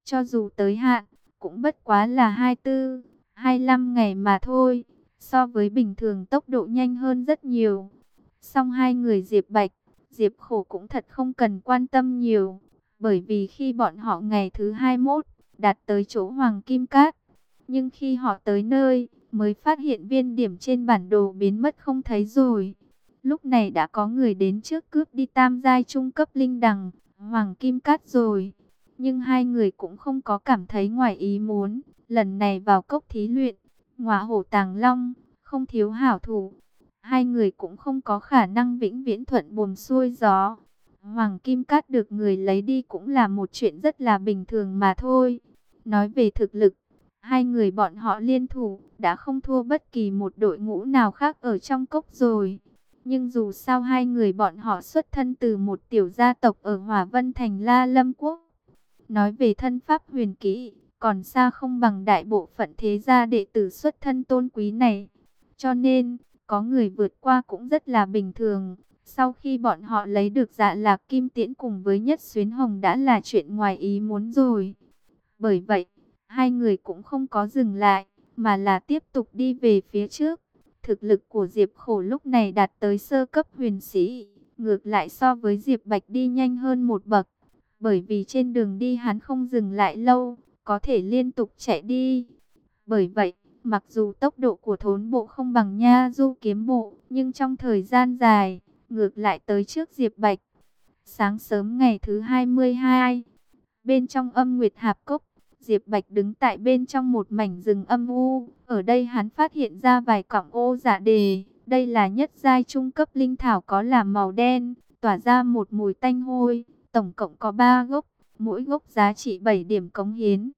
Cho dù tới hạn, cũng bất quá là 24, 25 ngày mà thôi. So với bình thường tốc độ nhanh hơn rất nhiều. Song hai người Diệp Bạch, Diệp Khổ cũng thật không cần quan tâm nhiều. Bởi vì khi bọn họ ngày thứ 21, đạt tới chỗ Hoàng Kim Cát. Nhưng khi họ tới nơi, mới phát hiện viên điểm trên bản đồ biến mất không thấy rồi. Lúc này đã có người đến trước cướp đi tam giai trung cấp linh đằng, Hoàng Kim Cát rồi. Nhưng hai người cũng không có cảm thấy ngoài ý muốn. Lần này vào cốc thí luyện, Ngọa Hổ Tàng Long, không thiếu hảo thủ. Hai người cũng không có khả năng vĩnh viễn thuận buồm xuôi gió. Hoàng Kim Cát được người lấy đi cũng là một chuyện rất là bình thường mà thôi. Nói về thực lực, hai người bọn họ liên thủ đã không thua bất kỳ một đội ngũ nào khác ở trong cốc rồi. Nhưng dù sao hai người bọn họ xuất thân từ một tiểu gia tộc ở Hỏa Vân Thành La Lâm Quốc. Nói về thân pháp huyền kỹ, còn xa không bằng đại bộ phận thế gia đệ tử xuất thân tôn quý này. Cho nên, có người vượt qua cũng rất là bình thường. Sau khi bọn họ lấy được Dạ Lạc Kim Tiễn cùng với Nhất Xuyến Hồng đã là chuyện ngoài ý muốn rồi. Bởi vậy, hai người cũng không có dừng lại, mà là tiếp tục đi về phía trước. Thực lực của Diệp Khổ lúc này đạt tới sơ cấp huyền sĩ, ngược lại so với Diệp Bạch đi nhanh hơn một bậc. Bởi vì trên đường đi hắn không dừng lại lâu, có thể liên tục chạy đi. Bởi vậy, mặc dù tốc độ của thốn bộ không bằng Nha Du kiếm bộ, nhưng trong thời gian dài, ngược lại tới trước Diệp Bạch. Sáng sớm ngày thứ 22, bên trong Âm Nguyệt Hạp Cốc, Diệp Bạch đứng tại bên trong một mảnh rừng âm u. Ở đây hắn phát hiện ra vài cọng ô dạ đề. Đây là nhất giai trung cấp linh thảo có là màu đen, tỏa ra một mùi tanh hôi. Tổng cộng có 3 gốc, mỗi gốc giá trị 7 điểm cống hiến.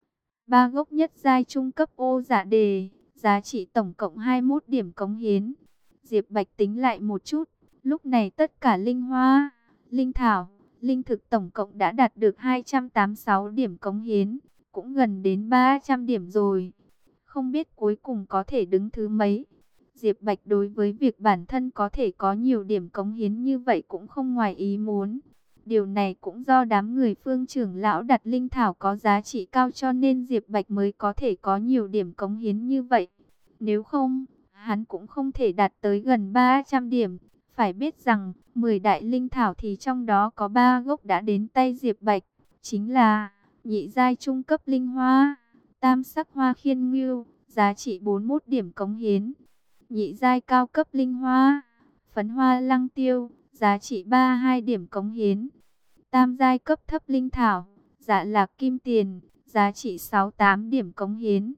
3 gốc nhất giai trung cấp ô dạ đề, giá trị tổng cộng 21 điểm cống hiến. Diệp Bạch tính lại một chút, lúc này tất cả linh hoa, linh thảo, linh thực tổng cộng đã đạt được 286 điểm cống hiến, cũng gần đến 300 điểm rồi. Không biết cuối cùng có thể đứng thứ mấy. Diệp Bạch đối với việc bản thân có thể có nhiều điểm cống hiến như vậy cũng không ngoài ý muốn. Điều này cũng do đám người Phương trưởng lão đặt linh thảo có giá trị cao cho nên Diệp Bạch mới có thể có nhiều điểm cống hiến như vậy. Nếu không, hắn cũng không thể đạt tới gần 300 điểm. Phải biết rằng, 10 đại linh thảo thì trong đó có 3 gốc đã đến tay Diệp Bạch. Chính là nhị giai trung cấp linh hoa, tam sắc hoa khiên ngưu, giá trị 41 điểm cống hiến. Nhị giai cao cấp linh hoa, phấn hoa lăng tiêu, giá trị 32 điểm cống hiến. Tam giai cấp thấp linh thảo, Dạ Lạc Kim Tiền, giá trị 68 điểm cống hiến.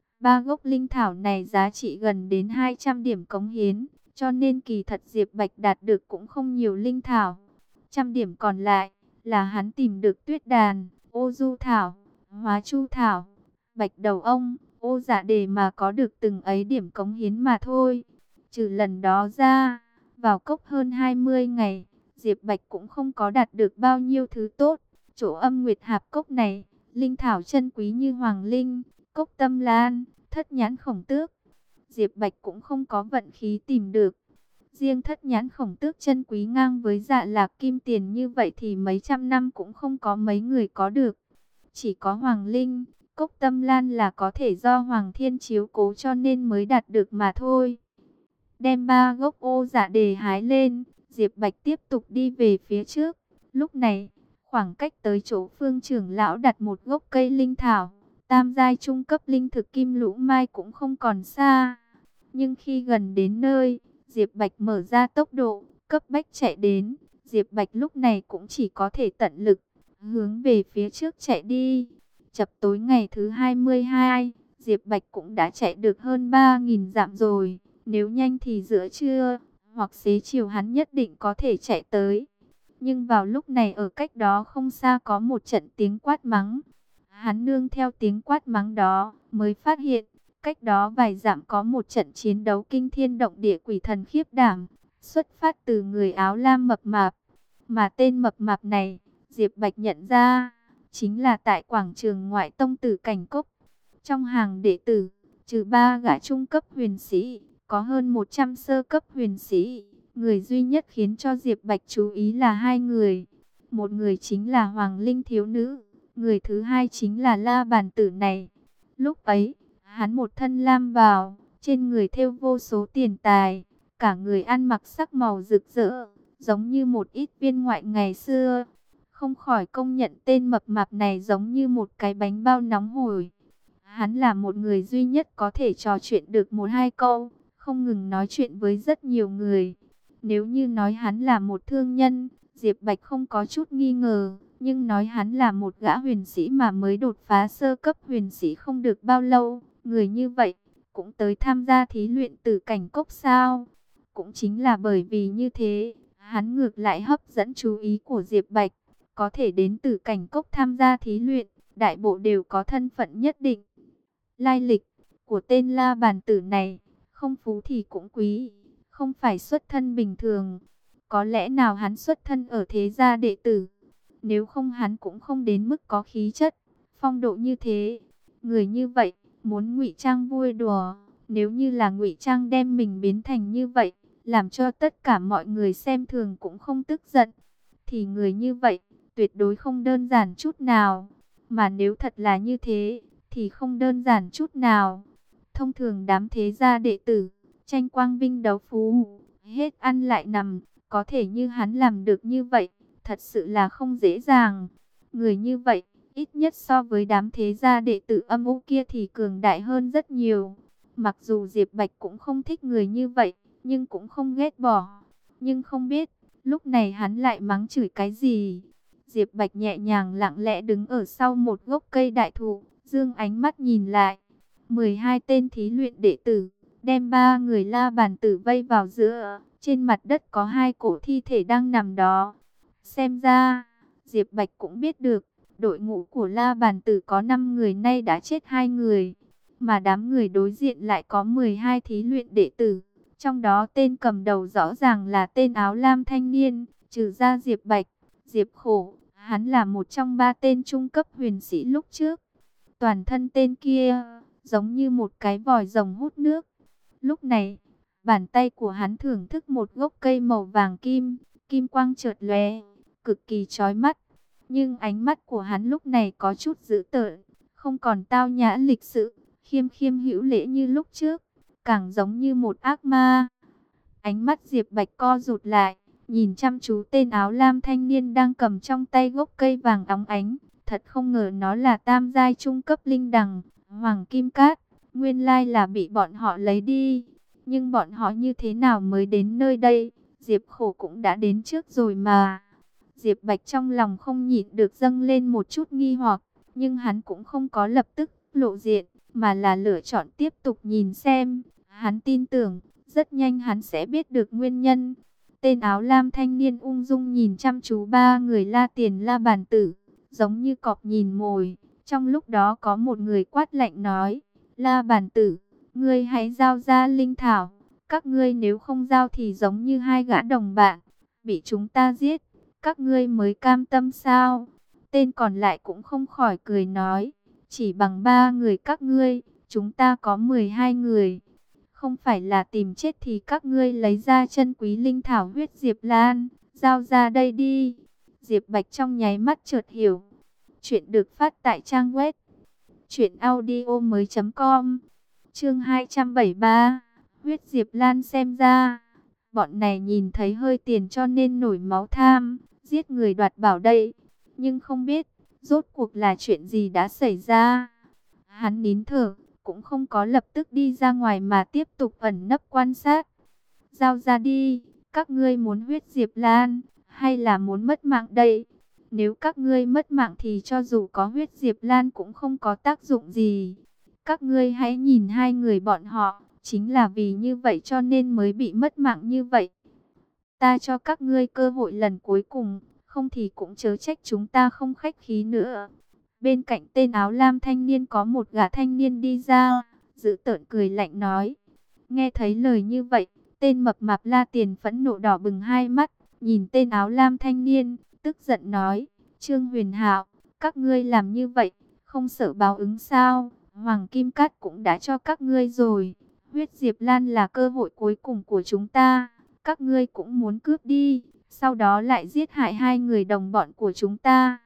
3 gốc linh thảo này giá trị gần đến 200 điểm cống hiến, cho nên kỳ thật Diệp Bạch đạt được cũng không nhiều linh thảo. Trăm điểm còn lại là hắn tìm được tuyết đàn, ô du thảo, hóa chu thảo, bạch đầu ông, ô dạ đề mà có được từng ấy điểm cống hiến mà thôi. Trừ lần đó ra, vào cốc hơn 20 ngày, Diệp Bạch cũng không có đạt được bao nhiêu thứ tốt. Chỗ Âm Nguyệt Hạp Cốc này, linh thảo chân quý như hoàng linh, cốc tâm lan, thất nhãn khổng tước, Diệp Bạch cũng không có vận khí tìm được. Riêng thất nhãn khổng tước chân quý ngang với Dạ Lạc Kim Tiền như vậy thì mấy trăm năm cũng không có mấy người có được. Chỉ có hoàng linh, cốc tâm lan là có thể do Hoàng Thiên chiếu cố cho nên mới đạt được mà thôi. Đem 3 gốc ô dạ đề hái lên, Diệp Bạch tiếp tục đi về phía trước. Lúc này, khoảng cách tới chỗ Phương trưởng lão đặt một gốc cây linh thảo, tam giai trung cấp linh thực kim lũ mai cũng không còn xa. Nhưng khi gần đến nơi, Diệp Bạch mở ra tốc độ, cấp bách chạy đến. Diệp Bạch lúc này cũng chỉ có thể tận lực, hướng về phía trước chạy đi. Chập tối ngày thứ 22, Diệp Bạch cũng đã chạy được hơn 3.000 dặm rồi. Nếu nhanh thì giữa trưa, hoặc xế chiều hắn nhất định có thể chạy tới. Nhưng vào lúc này ở cách đó không xa có một trận tiếng quát mắng. Hắn nương theo tiếng quát mắng đó, mới phát hiện, cách đó vài dặm có một trận chiến đấu kinh thiên động địa quỷ thần khiếp đảm, xuất phát từ người áo lam mập mạp. Mà tên mập mạp này, Diệp Bạch nhận ra, chính là tại quảng trường ngoại tông tử Cảnh Cốc. Trong hàng đệ tử, trừ 3 gã trung cấp huyền sĩ, có hơn 100 sơ cấp huyền sĩ. Người duy nhất khiến cho Diệp Bạch chú ý là 2 người. Một người chính là Hoàng Linh thiếu nữ, Người thứ hai chính là La Bàn Tử này. Lúc ấy, hắn một thân lam bào, trên người thêu vô số tiền tài, cả người ăn mặc sắc màu rực rỡ, giống như một ít viên ngoại ngày xưa. Không khỏi công nhận tên mập mạp này giống như một cái bánh bao nóng hổi. Hắn là một người duy nhất có thể trò chuyện được một hai câu, không ngừng nói chuyện với rất nhiều người. Nếu như nói hắn là một thương nhân, Diệp Bạch không có chút nghi ngờ, nhưng nói hắn là một gã huyền sĩ mà mới đột phá sơ cấp huyền sĩ không được bao lâu, người như vậy cũng tới tham gia thí luyện Tử Cảnh Cốc sao? Cũng chính là bởi vì như thế, hắn ngược lại hấp dẫn chú ý của Diệp Bạch, có thể đến Tử Cảnh Cốc tham gia thí luyện, đại bộ đều có thân phận nhất định. Lai lịch của tên La Bàn Tử này, không phú thì cũng quý, không phải xuất thân bình thường. Có lẽ nào hắn xuất thân ở thế gia đệ tử, nếu không hắn cũng không đến mức có khí chất, phong độ như thế. Người như vậy, muốn ngụy trang vui đùa, nếu như là ngụy trang đem mình biến thành như vậy, làm cho tất cả mọi người xem thường cũng không tức giận, thì người như vậy, tuyệt đối không đơn giản chút nào. Mà nếu thật là như thế, thì không đơn giản chút nào. Thông thường đám thế gia đệ tử, tranh quang vinh đấu phú, hết ăn lại nằm, có thể như hắn làm được như vậy, thật sự là không dễ dàng. Người như vậy, ít nhất so với đám thế gia đệ tử âm u kia thì cường đại hơn rất nhiều. Mặc dù Diệp Bạch cũng không thích người như vậy, nhưng cũng không ghét bỏ. Nhưng không biết, lúc này hắn lại mắng chửi cái gì. Diệp Bạch nhẹ nhàng lặng lẽ đứng ở sau một gốc cây đại thụ, dương ánh mắt nhìn lại. 12 tên thí luyện đệ tử, đem 3 người La Bàn Tử vây vào giữa. Trên mặt đất có 2 cổ thi thể đang nằm đó. Xem ra, Diệp Bạch cũng biết được, đội ngũ của La Bàn Tử có 5 người nay đã chết 2 người. Mà đám người đối diện lại có 12 thí luyện đệ tử. Trong đó tên cầm đầu rõ ràng là tên áo lam thanh niên, trừ ra Diệp Bạch, Diệp Khổ. Hắn là một trong 3 tên trung cấp huyền sĩ lúc trước. Toàn thân tên kia giống như một cái vòi rồng hút nước. Lúc này, bàn tay của hắn thưởng thức một gốc cây màu vàng kim, kim quang chợt lóe, cực kỳ chói mắt. Nhưng ánh mắt của hắn lúc này có chút dữ tợn, không còn tao nhã lịch sự, khiêm khiêm hữu lễ như lúc trước, càng giống như một ác ma. Ánh mắt Diệp Bạch co rụt lại, nhìn chăm chú tên áo lam thanh niên đang cầm trong tay gốc cây vàng óng ánh. Thật không ngờ nó là tam giai trung cấp linh đằng, hoàng kim cát, nguyên lai là bị bọn họ lấy đi. Nhưng bọn họ như thế nào mới đến nơi đây? Diệp Khổ cũng đã đến trước rồi mà. Diệp Bạch trong lòng không nhịn được dâng lên một chút nghi hoặc, nhưng hắn cũng không có lập tức lộ diện, mà là lựa chọn tiếp tục nhìn xem. Hắn tin tưởng, rất nhanh hắn sẽ biết được nguyên nhân. Tên áo lam thanh niên ung dung nhìn chăm chú 3 người La Tiền La Bàn Tử, giống như cọp nhìn mồi. Trong lúc đó có một người quát lạnh nói, La Bàn Tử, ngươi hãy giao ra linh thảo. Các ngươi nếu không giao thì giống như 2 gã đồng bạn, bị chúng ta giết. Các ngươi mới cam tâm sao? Tên còn lại cũng không khỏi cười nói, chỉ bằng 3 người các ngươi, chúng ta có 12 người. Không phải là tìm chết thì các ngươi lấy ra chân quý linh thảo huyết Diệp Lan, giao ra đây đi. Diệp Bạch trong nháy mắt chợt hiểu. Chuyện được phát tại trang web truyệnaudiomoi.com. Chương 273. Huyết Diệp Lan, xem ra bọn này nhìn thấy hơi tiền cho nên nổi máu tham, giết người đoạt bảo đây. Nhưng không biết rốt cuộc là chuyện gì đã xảy ra. Hắn nín thở, cũng không có lập tức đi ra ngoài mà tiếp tục ẩn nấp quan sát. Giao ra đi, các ngươi muốn huyết Diệp Lan, hay là muốn mất mạng đây? Nếu các ngươi mất mạng thì cho dù có huyết Diệp Lan cũng không có tác dụng gì. Các ngươi hãy nhìn 2 người bọn họ, chính là vì như vậy cho nên mới bị mất mạng như vậy. Ta cho các ngươi cơ hội lần cuối cùng, không thì cũng chớ trách chúng ta không khách khí nữa. Bên cạnh tên áo lam thanh niên có một gã thanh niên đi ra, giữ tợn cười lạnh nói. Nghe thấy lời như vậy, tên mập mạp La Tiền phẫn nộ đỏ bừng hai mắt, nhìn tên áo lam thanh niên, tức giận nói, Trương Huyền Hạo, các ngươi làm như vậy, không sợ báo ứng sao? Hoàng Kim Cát cũng đã cho các ngươi rồi, huyết Diệp Lan là cơ hội cuối cùng của chúng ta, các ngươi cũng muốn cướp đi, sau đó lại giết hại 2 người đồng bọn của chúng ta.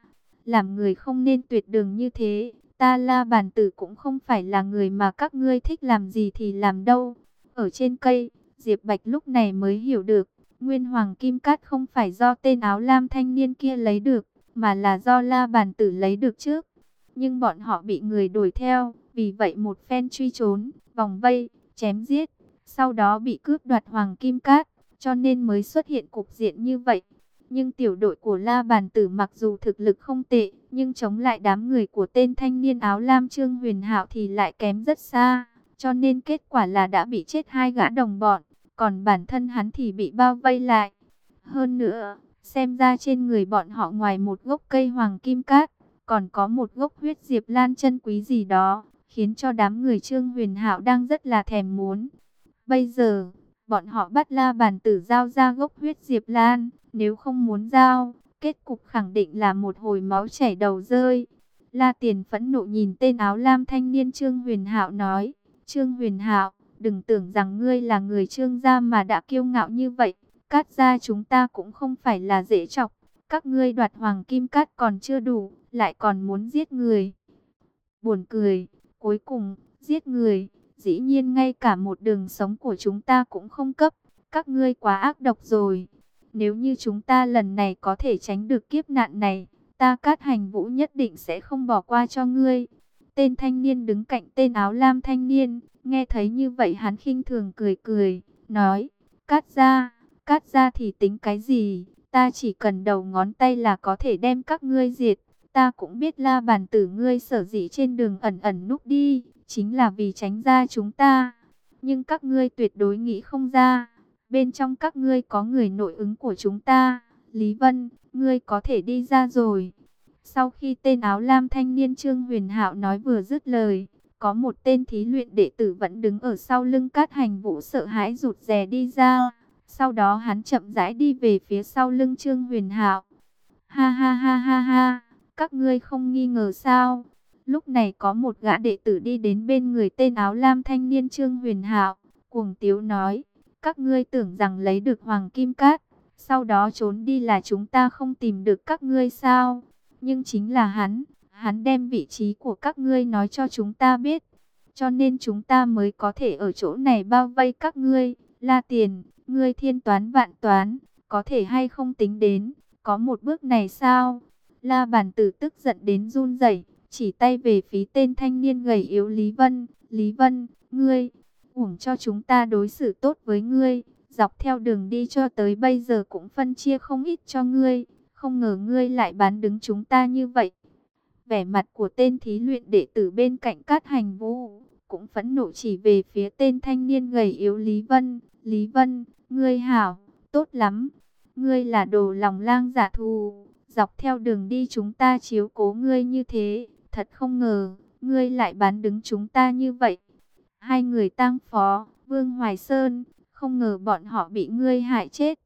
làm người không nên tuyệt đường như thế. Ta La Bàn Tử cũng không phải là người mà các ngươi thích làm gì thì làm đâu. Ở trên cây, Diệp Bạch lúc này mới hiểu được, nguyên hoàng kim cát không phải do tên áo lam thanh niên kia lấy được, mà là do La Bàn Tử lấy được trước. Nhưng bọn họ bị người đuổi theo, vì vậy một phen truy trốn, vòng vây, chém giết, sau đó bị cướp đoạt hoàng kim cát, cho nên mới xuất hiện cục diện như vậy. Nhưng tiểu đội của La Bàn Tử mặc dù thực lực không tệ, nhưng chống lại đám người của tên thanh niên áo lam Trương Huyền Hạo thì lại kém rất xa. Cho nên kết quả là đã bị chết hai gã đồng bọn, còn bản thân hắn thì bị bao vây lại. Hơn nữa, xem ra trên người bọn họ ngoài một gốc cây hoàng kim cát, còn có một gốc huyết diệp lan chân quý gì đó, khiến cho đám người Trương Huyền Hạo đang rất là thèm muốn. Bây giờ, bọn họ bắt La Bàn Tử giao ra gốc huyết diệp lan, nếu không muốn giao, kết cục khẳng định là một hồi máu chảy đầu rơi. La Tiền phẫn nộ nhìn tên áo lam thanh niên Trương Huyền Hạo nói, Trương Huyền Hạo, đừng tưởng rằng ngươi là người Trương gia mà đã kiêu ngạo như vậy, Cát gia chúng ta cũng không phải là dễ chọc, các ngươi đoạt hoàng kim cát còn chưa đủ, lại còn muốn giết người. Buồn cười, cuối cùng, giết người, dĩ nhiên ngay cả một đường sống của chúng ta cũng không cấp, các ngươi quá ác độc rồi. Nếu như chúng ta lần này có thể tránh được kiếp nạn này, ta Cát Hành Vũ nhất định sẽ không bỏ qua cho ngươi. Tên thanh niên đứng cạnh tên áo lam thanh niên, nghe thấy như vậy hắn khinh thường cười cười, nói, Cát gia thì tính cái gì, ta chỉ cần đầu ngón tay là có thể đem các ngươi diệt. Ta cũng biết La Bàn Tử ngươi sở dĩ trên đường ẩn ẩn núp đi, chính là vì tránh ra chúng ta. Nhưng các ngươi tuyệt đối nghĩ không ra, bên trong các ngươi có người nội ứng của chúng ta. Lý Vân, ngươi có thể đi ra rồi. Sau khi tên áo lam thanh niên Trương Huyền Hạo nói vừa dứt lời, có một tên thí luyện đệ tử vẫn đứng ở sau lưng Cát Hành Vũ sợ hãi rụt rè đi ra. Sau đó hắn chậm rãi đi về phía sau lưng Trương Huyền Hạo. Ha ha ha ha ha, các ngươi không nghi ngờ sao? Lúc này có một gã đệ tử đi đến bên người tên áo lam thanh niên Trương Huyền Hạo, cuồng tiếu nói, các ngươi tưởng rằng lấy được hoàng kim cát, sau đó trốn đi là chúng ta không tìm được các ngươi sao? Nhưng chính là hắn đem vị trí của các ngươi nói cho chúng ta biết, cho nên chúng ta mới có thể ở chỗ này bao vây các ngươi. La Tiền, ngươi thiên toán vạn toán, có thể hay không tính đến, có một bước này sao? La Bàn Tử tức giận đến run rẩy, chỉ tay về phía tên thanh niên gầy yếu Lý Vân. Lý Vân, ngươi, uổng cho chúng ta đối xử tốt với ngươi, dọc theo đường đi cho tới bây giờ cũng phân chia không ít cho ngươi, không ngờ ngươi lại bán đứng chúng ta như vậy. Vẻ mặt của tên thí luyện đệ tử bên cạnh Cát Hành Vũ cũng phẫn nộ chỉ về phía tên thanh niên gầy yếu Lý Vân. Lý Vân, ngươi hảo, tốt lắm, ngươi là đồ lòng lang dạ thù, dọc theo đường đi chúng ta chiếu cố ngươi như thế, thật không ngờ, ngươi lại bán đứng chúng ta như vậy. Hai người tang phó, Vương Hoài Sơn, không ngờ bọn họ bị ngươi hại chết,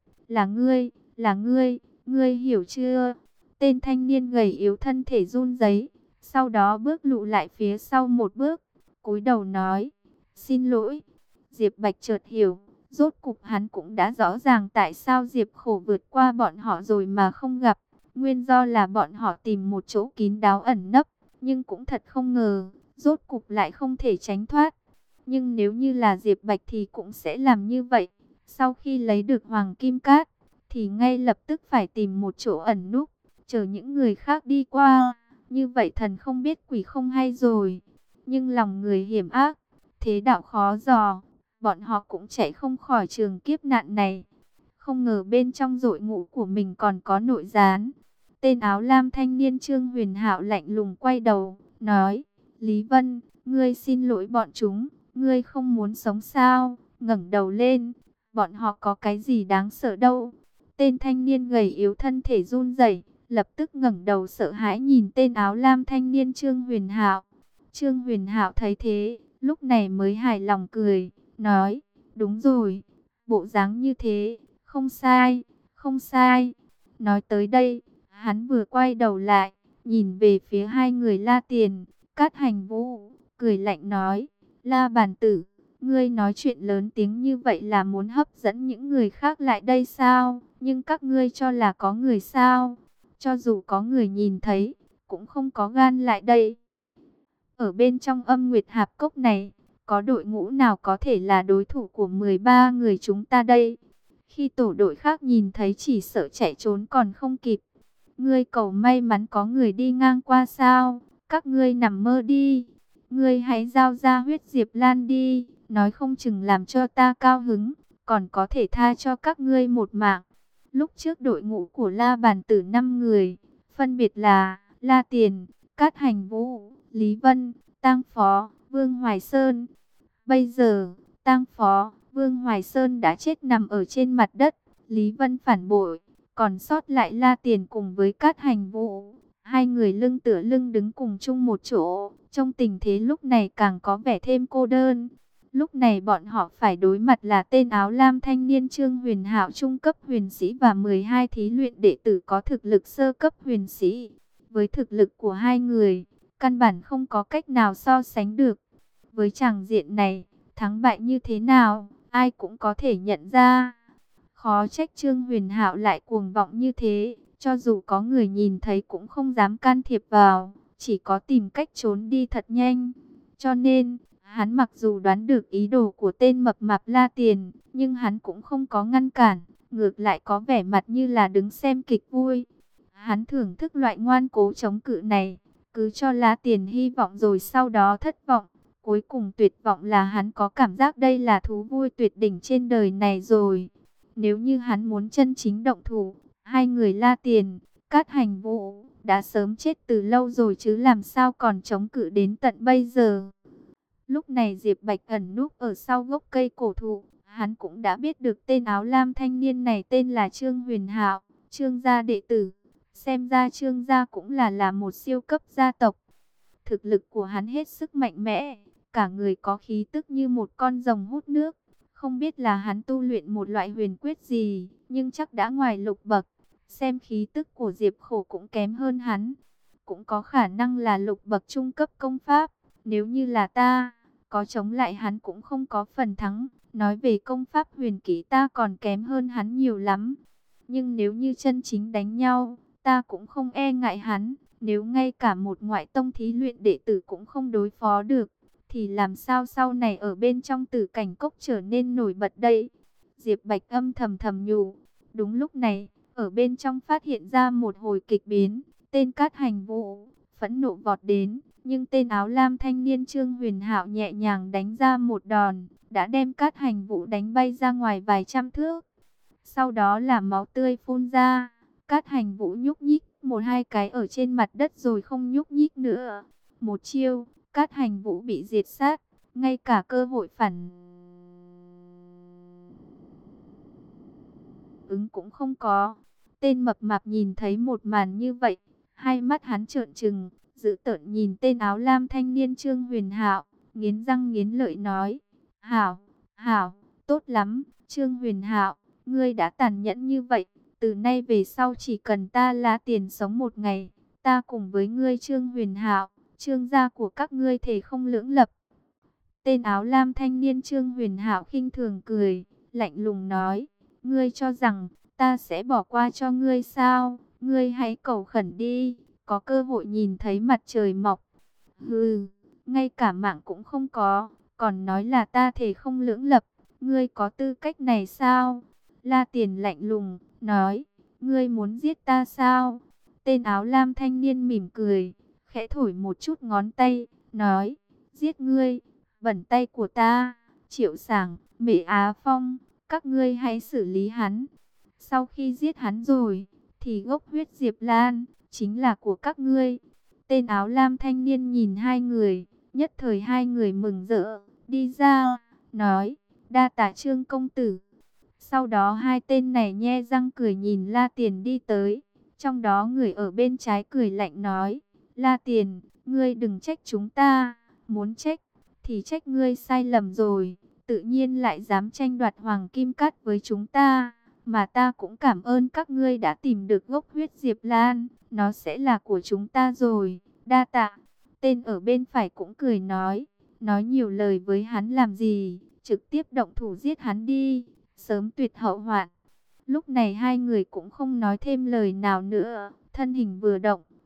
là ngươi hiểu chưa? Tên thanh niên gầy yếu thân thể run rẩy, sau đó bước lùi lại phía sau một bước, cúi đầu nói, xin lỗi. Diệp Bạch chợt hiểu, rốt cục hắn cũng đã rõ ràng tại sao Diệp Khổ vượt qua bọn họ rồi mà không gặp. Nguyên do là bọn họ tìm một chỗ kín đáo ẩn nấp, nhưng cũng thật không ngờ, rốt cục lại không thể tránh thoát. Nhưng nếu như là Diệp Bạch thì cũng sẽ làm như vậy. Sau khi lấy được hoàng kim cát, thì ngay lập tức phải tìm một chỗ ẩn núp, chờ những người khác đi qua. Như vậy thần không biết quỷ không hay rồi. Nhưng lòng người hiểm ác, thế đạo khó dò, bọn họ cũng chạy không khỏi trường kiếp nạn này. Không ngờ bên trong đội ngũ của mình còn có nội gián. Tên áo lam thanh niên Trương Huyền Hạo lạnh lùng quay đầu, nói, Lý Vân, ngươi xin lỗi bọn chúng, ngươi không muốn sống sao? Ngẩng đầu lên, bọn họ có cái gì đáng sợ đâu. Tên thanh niên gầy yếu thân thể run rẩy, lập tức ngẩng đầu sợ hãi nhìn tên áo lam thanh niên Trương Huyền Hạo. Trương Huyền Hạo thấy thế, lúc này mới hài lòng cười, nói, đúng rồi, bộ dáng như thế, không sai, không sai. Nói tới đây, hắn vừa quay đầu lại, nhìn về phía hai người La Tiền, Cát Hành Vũ, cười lạnh nói, La Bàn Tử, ngươi nói chuyện lớn tiếng như vậy là muốn hấp dẫn những người khác lại đây sao? Nhưng các ngươi cho là có người sao? Cho dù có người nhìn thấy, cũng không có gan lại đây. Ở bên trong Âm Nguyệt Hạp Cốc này, có đội ngũ nào có thể là đối thủ của 13 người chúng ta đây? Khi tổ đội khác nhìn thấy chỉ sợ chạy trốn còn không kịp. Ngươi cầu may mắn có người đi ngang qua sao? Các ngươi nằm mơ đi. Ngươi hãy giao ra huyết Diệp Lan đi, nói không chừng làm cho ta cao hứng, còn có thể tha cho các ngươi một mạng. Lúc trước đội ngũ của La Bàn Tử 5 người, phân biệt là La Tiền, Cát Hành Vũ, Lý Vân, Tang Phó, Vương Hoài Sơn. Bây giờ, Tang Phó, Vương Hoài Sơn đã chết nằm ở trên mặt đất, Lý Vân phản bội, còn sót lại La Tiền cùng với Cát Hành Vũ. Hai người lưng tựa lưng đứng cùng chung một chỗ, trong tình thế lúc này càng có vẻ thêm cô đơn. Lúc này bọn họ phải đối mặt là tên áo lam thanh niên Trương Huyền Hạo trung cấp huyền sĩ và 12 thí luyện đệ tử có thực lực sơ cấp huyền sĩ. Với thực lực của hai người, căn bản không có cách nào so sánh được. Với tràng diện này, thắng bại như thế nào, ai cũng có thể nhận ra. Khó trách Trương Huyền Hạo lại cuồng vọng như thế, cho dù có người nhìn thấy cũng không dám can thiệp vào, chỉ có tìm cách trốn đi thật nhanh. Cho nên, hắn mặc dù đoán được ý đồ của tên mập mạp La Tiền, nhưng hắn cũng không có ngăn cản, ngược lại có vẻ mặt như là đứng xem kịch vui. Hắn thưởng thức loại ngoan cố chống cự này, cứ cho La Tiền hy vọng rồi sau đó thất vọng. Cuối cùng tuyệt vọng là hắn có cảm giác đây là thú vui tuyệt đỉnh trên đời này rồi. Nếu như hắn muốn chân chính động thủ, hai người La Tiền, Cát Hành Vũ đã sớm chết từ lâu rồi chứ làm sao còn chống cự đến tận bây giờ. Lúc này Diệp Bạch ẩn núp ở sau gốc cây cổ thụ, hắn cũng đã biết được tên áo lam thanh niên này tên là Trương Huyền Hạo, Trương gia đệ tử. Xem ra Trương gia cũng là một siêu cấp gia tộc. Thực lực của hắn hết sức mạnh mẽ, cả người có khí tức như một con rồng hút nước. Không biết là hắn tu luyện một loại huyền quyết gì, nhưng chắc đã ngoài lục bậc. Xem khí tức của Diệp Khổ cũng kém hơn hắn. Cũng có khả năng là lục bậc trung cấp công pháp. Nếu như là ta, có chống lại hắn cũng không có phần thắng. Nói về công pháp huyền kỹ ta còn kém hơn hắn nhiều lắm. Nhưng nếu như chân chính đánh nhau, ta cũng không e ngại hắn. Nếu ngay cả một ngoại tông thí luyện đệ tử cũng không đối phó được, thì làm sao sau này ở bên trong Tử Cảnh Cốc trở nên nổi bật đây? Diệp Bạch âm thầm thầm nhủ. Đúng lúc này, ở bên trong phát hiện ra một hồi kịch biến. Tên Cát Hành Vũ phẫn nộ vọt đến, nhưng tên áo lam thanh niên Trương Huyền Hạo nhẹ nhàng đánh ra một đòn, đã đem Cát Hành Vũ đánh bay ra ngoài vài trăm thước. Sau đó là máu tươi phun ra, Cát Hành Vũ nhúc nhích một hai cái ở trên mặt đất rồi không nhúc nhích nữa. Một chiêu, Cát Hành Vũ bị diệt sát, ngay cả cơ hội phản ứng cũng không có. Tên mập mạp nhìn thấy một màn như vậy, hai mắt hắn trợn trừng, dữ tợn nhìn tên áo lam thanh niên Trương Huyền Hạo, nghiến răng nghiến lợi nói: "Hảo, hảo, tốt lắm, Trương Huyền Hạo, ngươi đã tàn nhẫn như vậy, từ nay về sau chỉ cần ta lá tiền sống một ngày, ta cùng với ngươi Trương Huyền Hạo, Trương gia của các ngươi thề không lưỡng lập." Tên áo lam thanh niên Trương Huyền Hạo khinh thường cười, lạnh lùng nói: "Ngươi cho rằng ta sẽ bỏ qua cho ngươi sao? Ngươi hãy cầu khẩn đi, có cơ hội nhìn thấy mặt trời mọc. Hừ, ngay cả mạng cũng không có, còn nói là ta thề không lưỡng lập, ngươi có tư cách này sao?" La Tiền lạnh lùng nói: "Ngươi muốn giết ta sao?" Tên áo lam thanh niên mỉm cười, khẽ thổi một chút ngón tay, nói: "Giết ngươi, bẩn tay của ta, Triệu Sảng, Mễ Á Phong, các ngươi hãy xử lý hắn. Sau khi giết hắn rồi, thì gốc huyết Diệp Lan chính là của các ngươi." Tên áo lam thanh niên nhìn hai người, nhất thời hai người mừng rỡ, đi ra, nói: "Đa tạ Trương công tử." Sau đó hai tên này nhe răng cười nhìn La Tiền đi tới, trong đó người ở bên trái cười lạnh nói: "La Tiền, ngươi đừng trách chúng ta, muốn trách thì trách ngươi sai lầm rồi, tự nhiên lại dám tranh đoạt hoàng kim cát với chúng ta. Mà ta cũng cảm ơn các ngươi đã tìm được gốc huyết Diệp Lan, nó sẽ là của chúng ta rồi, đa tạ." Tên ở bên phải cũng cười nói nhiều lời với hắn làm gì, trực tiếp động thủ giết hắn đi, sớm tuyệt hậu hoạn. Lúc này hai người cũng không nói thêm lời nào nữa, thân hình vừa động,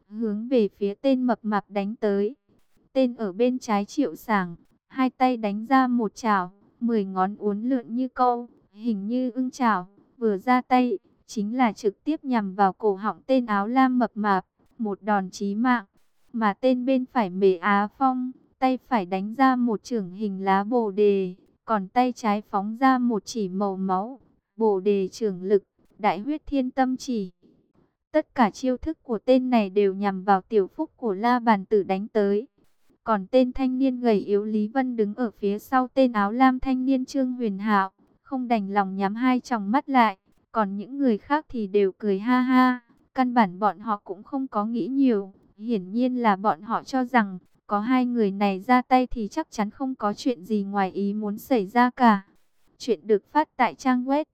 hướng về phía tên mập mạp đánh tới. Tên ở bên trái Triệu Sảng, hai tay đánh ra một chảo, 10 ngón uốn lượn như câu, hình như ưng chảo, vừa ra tay, chính là trực tiếp nhằm vào cổ họng tên áo lam mập mạp, một đòn chí mạng. Mà tên bên phải Mễ Á Phong, tay phải đánh ra một chưởng hình lá bồ đề, còn tay trái phóng ra một chỉ màu máu, bồ đề chưởng lực, đại huyết thiên tâm chỉ. Tất cả chiêu thức của tên này đều nhằm vào tiểu phúc của La Bàn Tử đánh tới. Còn tên thanh niên gầy yếu Lý Vân đứng ở phía sau tên áo lam thanh niên Trương Huyền Hạo, không đành lòng nhắm hai tròng mắt lại. Còn những người khác thì đều cười ha ha, căn bản bọn họ cũng không có nghĩ nhiều. Hiển nhiên là bọn họ cho rằng, có hai người này ra tay thì chắc chắn không có chuyện gì ngoài ý muốn xảy ra cả. Chuyện được phát tại trang web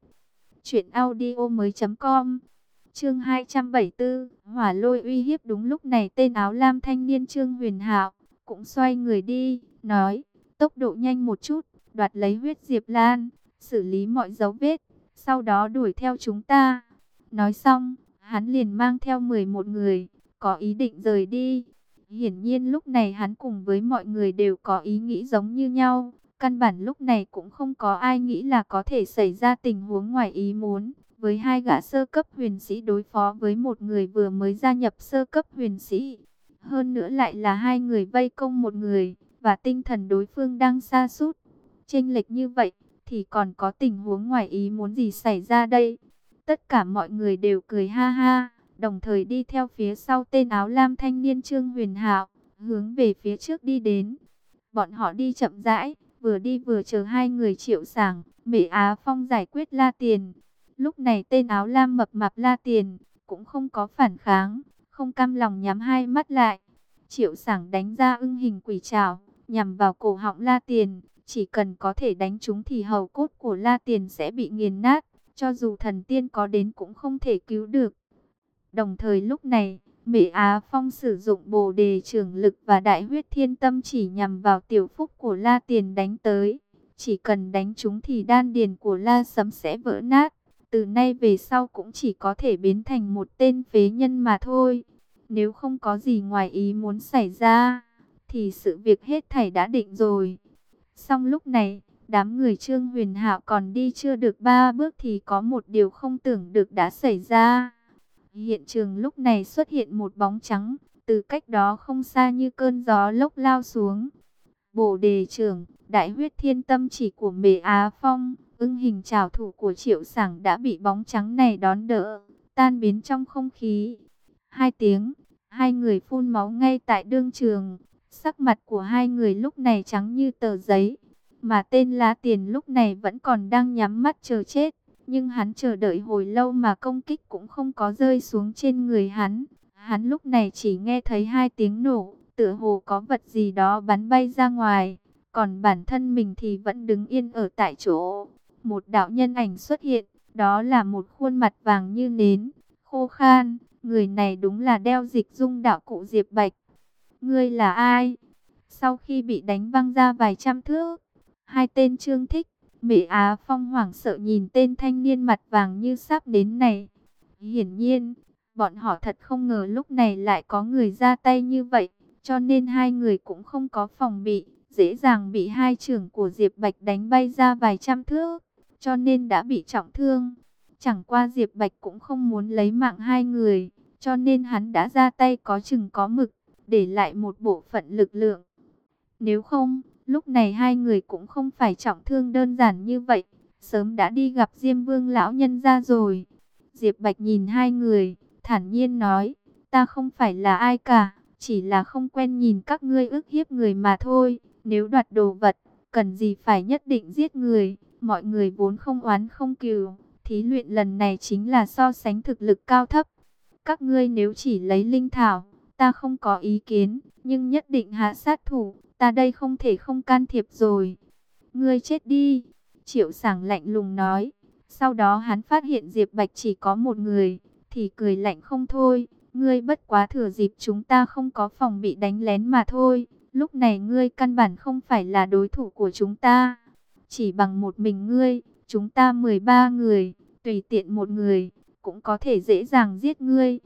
truyệnaudiomoi.com. Chương 274, hỏa lôi uy hiếp. Đúng lúc này tên áo lam thanh niên Trương Huyền Hạo cũng xoay người đi, nói, tốc độ nhanh một chút, đoạt lấy huyết Diệp Lan, xử lý mọi dấu vết, sau đó đuổi theo chúng ta. Nói xong, hắn liền mang theo 11 người, có ý định rời đi. Hiển nhiên lúc này hắn cùng với mọi người đều có ý nghĩ giống như nhau. Căn bản lúc này cũng không có ai nghĩ là có thể xảy ra tình huống ngoài ý muốn. Với hai gã sơ cấp huyền sĩ đối phó với một người vừa mới gia nhập sơ cấp huyền sĩ. Hơn nữa lại là hai người vây công một người, và tinh thần đối phương đang sa sút. Chênh lệch như vậy, thì còn có tình huống ngoài ý muốn gì xảy ra đây? Tất cả mọi người đều cười ha ha, đồng thời đi theo phía sau tên áo lam thanh niên Trương Huyền Hạo, hướng về phía trước đi đến. Bọn họ đi chậm rãi, vừa đi vừa chờ hai người Triệu Sảng, Mễ Á Phong giải quyết La Tiền. Lúc này tên áo lam mập mạp La Tiền cũng không có phản kháng, không cam lòng nhắm hai mắt lại. Triệu Sảng đánh ra ưng hình quỷ trảo, nhằm vào cổ họng La Tiền. Chỉ cần có thể đánh trúng thì hầu cốt của La Tiền sẽ bị nghiền nát, cho dù thần tiên có đến cũng không thể cứu được. Đồng thời lúc này, Mễ Á Phong sử dụng bồ đề chưởng lực và đại huyết thiên tâm chỉ nhằm vào tiểu phúc của La Tiền đánh tới. Chỉ cần đánh trúng thì đan điền của La Sấm sẽ vỡ nát. Từ nay về sau cũng chỉ có thể biến thành một tên phế nhân mà thôi. Nếu không có gì ngoài ý muốn xảy ra, thì sự việc hết thảy đã định rồi. Xong lúc này, đám người Trương Huyền Hạo còn đi chưa được 3 bước thì có một điều không tưởng được đã xảy ra. Hiện trường lúc này xuất hiện một bóng trắng, từ cách đó không xa như cơn gió lốc lao xuống. Bồ đề trưởng, đại huyết thiên tâm chỉ của Mễ Á Phong, ưng hình trảo thủ của Triệu Sảng đã bị bóng trắng này đón đỡ, tan biến trong không khí. Hai tiếng, hai người phun máu ngay tại đương trường. Sắc mặt của hai người lúc này trắng như tờ giấy. Mà tên Lá Tiền lúc này vẫn còn đang nhắm mắt chờ chết. Nhưng hắn chờ đợi hồi lâu mà công kích cũng không có rơi xuống trên người hắn. Hắn lúc này chỉ nghe thấy hai tiếng nổ, tựa hồ có vật gì đó bắn bay ra ngoài. Còn bản thân mình thì vẫn đứng yên ở tại chỗ. Một đạo nhân ảnh xuất hiện, đó là một khuôn mặt vàng như nến, khô khan. Người này đúng là Đeo Dịch Dung đạo cụ Diệp Bạch. Ngươi là ai? Sau khi bị đánh văng ra vài trăm thước, hai tên Trương Thích, Mễ Á Phong hoảng sợ nhìn tên thanh niên mặt vàng như sắp đến này. Hiển nhiên, bọn họ thật không ngờ lúc này lại có người ra tay như vậy, cho nên hai người cũng không có phòng bị, dễ dàng bị hai chưởng của Diệp Bạch đánh bay ra vài trăm thước, cho nên đã bị trọng thương. Chẳng qua Diệp Bạch cũng không muốn lấy mạng hai người, cho nên hắn đã ra tay có chừng có mực, để lại một bộ phận lực lượng. Nếu không, lúc này hai người cũng không phải trọng thương đơn giản như vậy, sớm đã đi gặp Diêm Vương lão nhân ra rồi. Diệp Bạch nhìn hai người, thản nhiên nói, ta không phải là ai cả, chỉ là không quen nhìn các ngươi ức hiếp người mà thôi. Nếu đoạt đồ vật, cần gì phải nhất định giết người, mọi người vốn không oán không cừu. Thí luyện lần này chính là so sánh thực lực cao thấp. Các ngươi nếu chỉ lấy linh thảo, ta không có ý kiến, nhưng nhất định hạ sát thủ, ta đây không thể không can thiệp rồi. Ngươi chết đi, Triệu Sảng lạnh lùng nói. Sau đó hắn phát hiện Diệp Bạch chỉ có một người, thì cười lạnh không thôi. Ngươi bất quá thừa dịp chúng ta không có phòng bị đánh lén mà thôi. Lúc này ngươi căn bản không phải là đối thủ của chúng ta. Chỉ bằng một mình ngươi, chúng ta 13 người, tùy tiện một người, cũng có thể dễ dàng giết ngươi.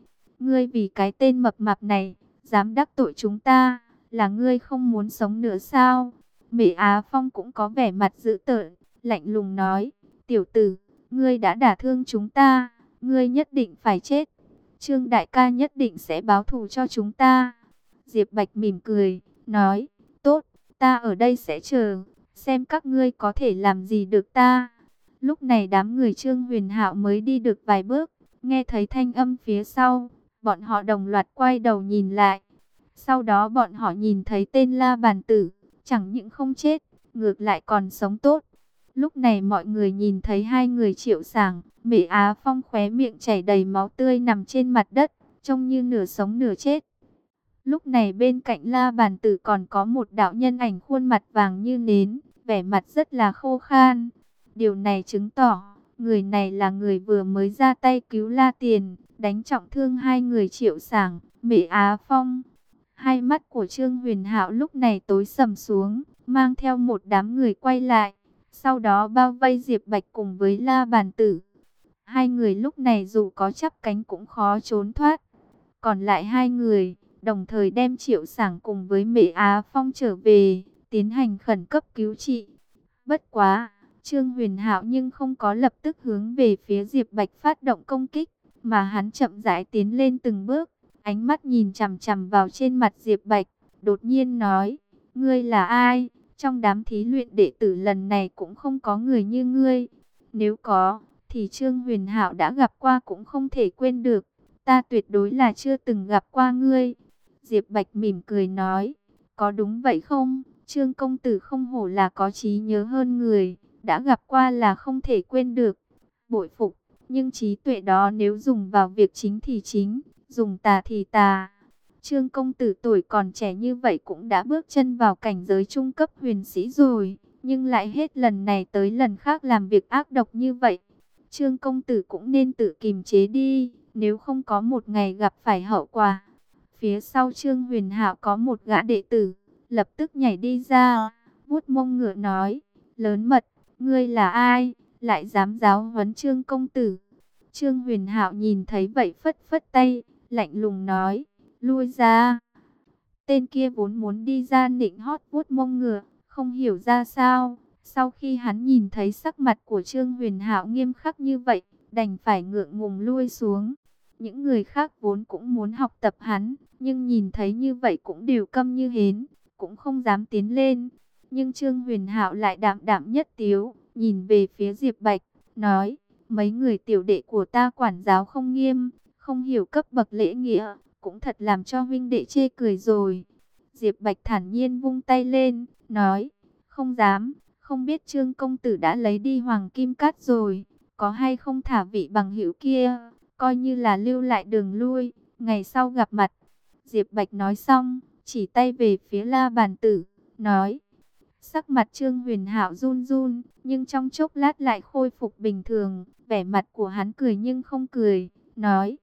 ngươi vì cái tên mập mạp này, dám đắc tội chúng ta, là ngươi không muốn sống nữa sao? Mễ Á Phong cũng có vẻ mặt dữ tợn, lạnh lùng nói, tiểu tử, ngươi đã đả thương chúng ta, ngươi nhất định phải chết. Trương đại ca nhất định sẽ báo thù cho chúng ta. Diệp Bạch mỉm cười, nói, tốt, ta ở đây sẽ chờ, xem các ngươi có thể làm gì được ta. Lúc này đám người Trương Huyền Hạo mới đi được vài bước, nghe thấy thanh âm phía sau, bọn họ đồng loạt quay đầu nhìn lại. Sau đó bọn họ nhìn thấy tên La Bàn Tử, chẳng những không chết, ngược lại còn sống tốt. Lúc này mọi người nhìn thấy hai người Triệu Sảng, Mễ Á Phong khóe miệng chảy đầy máu tươi nằm trên mặt đất, trông như nửa sống nửa chết. Lúc này bên cạnh La Bàn Tử còn có một đạo nhân ảnh khuôn mặt vàng như nến, vẻ mặt rất là khô khan. Điều này chứng tỏ, người này là người vừa mới ra tay cứu La Tiền, đánh trọng thương hai người Triệu Sảng, Mễ Á Phong. Hai mắt của Trương Huyền Hạo lúc này tối sầm xuống, mang theo một đám người quay lại, sau đó bao vây Diệp Bạch cùng với La Bàn Tử. Hai người lúc này dù có chắp cánh cũng khó trốn thoát. Còn lại hai người, đồng thời đem Triệu Sảng cùng với Mễ Á Phong trở về, tiến hành khẩn cấp cứu trị. Bất quá, Trương Huyền Hạo nhưng không có lập tức hướng về phía Diệp Bạch phát động công kích, mà hắn chậm rãi tiến lên từng bước, ánh mắt nhìn chằm chằm vào trên mặt Diệp Bạch, đột nhiên nói, ngươi là ai? Trong đám thí luyện đệ tử lần này cũng không có người như ngươi. Nếu có, thì Trương Huyền Hạo đã gặp qua cũng không thể quên được. Ta tuyệt đối là chưa từng gặp qua ngươi. Diệp Bạch mỉm cười nói, có đúng vậy không? Trương công tử không hổ là có trí nhớ hơn người, đã gặp qua là không thể quên được. Bội phục, nhưng trí tuệ đó nếu dùng vào việc chính thì chính, dùng tà thì tà. Trương công tử tuổi còn trẻ như vậy cũng đã bước chân vào cảnh giới trung cấp huyền sĩ rồi, nhưng lại hết lần này tới lần khác làm việc ác độc như vậy. Trương công tử cũng nên tự kiềm chế đi, nếu không có một ngày gặp phải hậu quả. Phía sau Trương Huyền Hạo có một gã đệ tử, lập tức nhảy đi ra, vuốt mông ngựa nói, lớn mật, ngươi là ai, lại dám giáo huấn Trương công tử. Trương Huyền Hạo nhìn thấy vậy phất phất tay, lạnh lùng nói, lui ra. Tên kia vốn muốn đi ra nịnh hót vuốt mông ngựa, không hiểu ra sao. Sau khi hắn nhìn thấy sắc mặt của Trương Huyền Hạo nghiêm khắc như vậy, đành phải ngượng ngùng lui xuống. Những người khác vốn cũng muốn học tập hắn, nhưng nhìn thấy như vậy cũng đều câm như hến, cũng không dám tiến lên. Nhưng Trương Huyền Hạo lại đạm đạm nhất tiếu, nhìn về phía Diệp Bạch, nói, mấy người tiểu đệ của ta quản giáo không nghiêm, không hiểu cấp bậc lễ nghĩa, cũng thật làm cho huynh đệ chê cười rồi. Diệp Bạch thản nhiên vung tay lên, nói, không dám, không biết Trương công tử đã lấy đi hoàng kim cát rồi, có hay không thả vị bằng hữu kia, coi như là lưu lại đường lui, ngày sau gặp mặt. Diệp Bạch nói xong, chỉ tay về phía La Bàn Tử, nói, sắc mặt Trương Huyền Hạo run run, nhưng trong chốc lát lại khôi phục bình thường, vẻ mặt của hắn cười nhưng không cười, nói,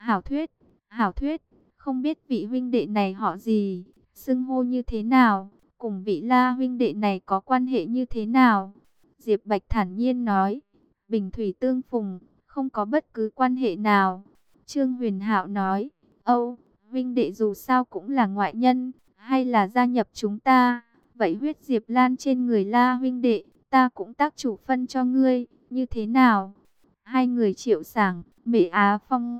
hảo thuyết, không biết vị huynh đệ này họ gì, xưng hô như thế nào, cùng vị La huynh đệ này có quan hệ như thế nào? Diệp Bạch thản nhiên nói, bình thủy tương phùng, không có bất cứ quan hệ nào. Trương Huyền Hạo nói, Âu, huynh đệ dù sao cũng là ngoại nhân, hay là gia nhập chúng ta, vậy huyết Diệp Lan trên người La huynh đệ, ta cũng tác chủ phân cho ngươi, như thế nào? Hai người Triệu Sảng, Mễ Á Phong